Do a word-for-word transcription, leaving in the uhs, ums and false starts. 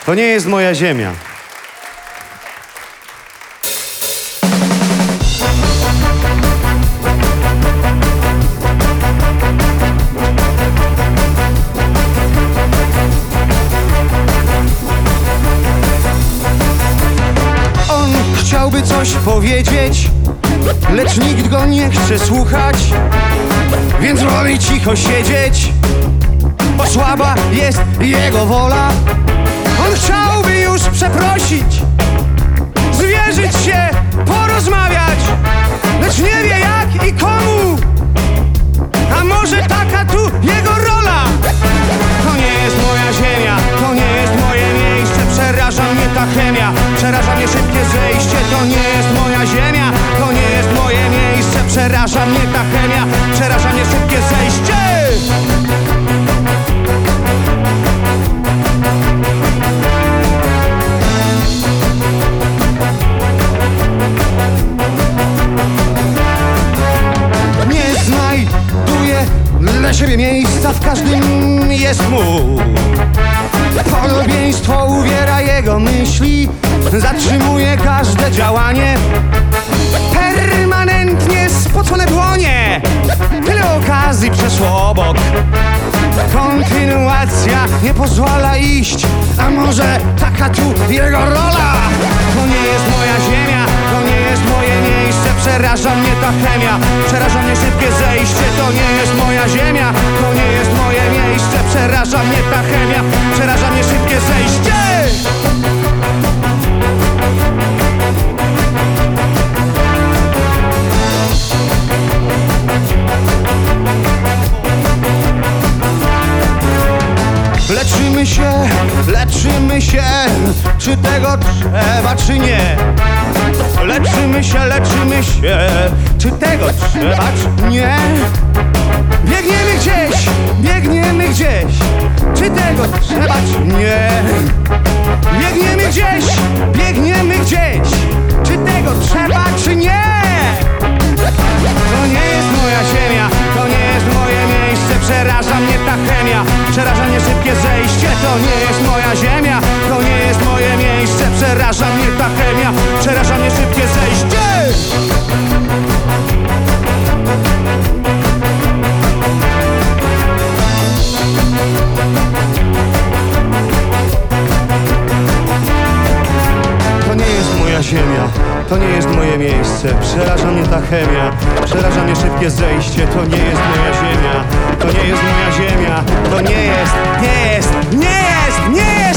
To nie jest moja ziemia. On chciałby coś powiedzieć, lecz nikt go nie chce słuchać, więc woli cicho siedzieć, bo słaba jest jego wola. On chciałby już przeprosić, zwierzyć się, porozmawiać, lecz nie wie jak i komu. A może taka tu jego rola? To nie jest moja ziemia, to nie jest moje miejsce. Przeraża mnie ta chemia, przeraża mnie szybkie zejście. To nie jest moja ziemia, to nie jest moje miejsce. Przeraża mnie ta chemia, przeraża mnie szybkie zejście. Nie znajduje dla siebie miejsca, w każdym jest mu. Podobieństwo uwiera jego myśli, zatrzymuje każde działanie. Permanentnie spocone dłonie, tyle okazji przeszło obok. Kontynuacja nie pozwala iść, a może taka tu jego rola? To nie jest moja ziemia, to nie jest moje miejsce. Przeraża mnie ta chemia, przeraża mnie szybkie zejście. To nie jest moja ziemia, to nie jest moje miejsce. Przeraża mnie ta chemia, przeraża mnie szybkie zejście. Leczymy się, leczymy się, czy tego trzeba, czy nie. Leczymy się, leczymy się, czy tego trzeba, czy nie. Biegniemy gdzieś, biegniemy gdzieś, czy tego trzeba, czy nie. Biegniemy gdzieś, biegniemy gdzieś, czy tego trzeba, czy nie. To nie jest moja ziemia, to nie jest moje miejsce. Przeraża mnie ta chemia, przeraża mnie szybkie zejście. To nie jest moja ziemia, to nie jest moje miejsce. Przeraża mnie ta chemia, przeraża mnie szybkie zejście. To nie jest moja ziemia, to nie jest moje miejsce. Przeraża mnie ta chemia, przeraża mnie szybkie zejście. To nie jest moja ziemia, to nie jest moja ziemia. To nie jest, nie jest, nie jest, nie jest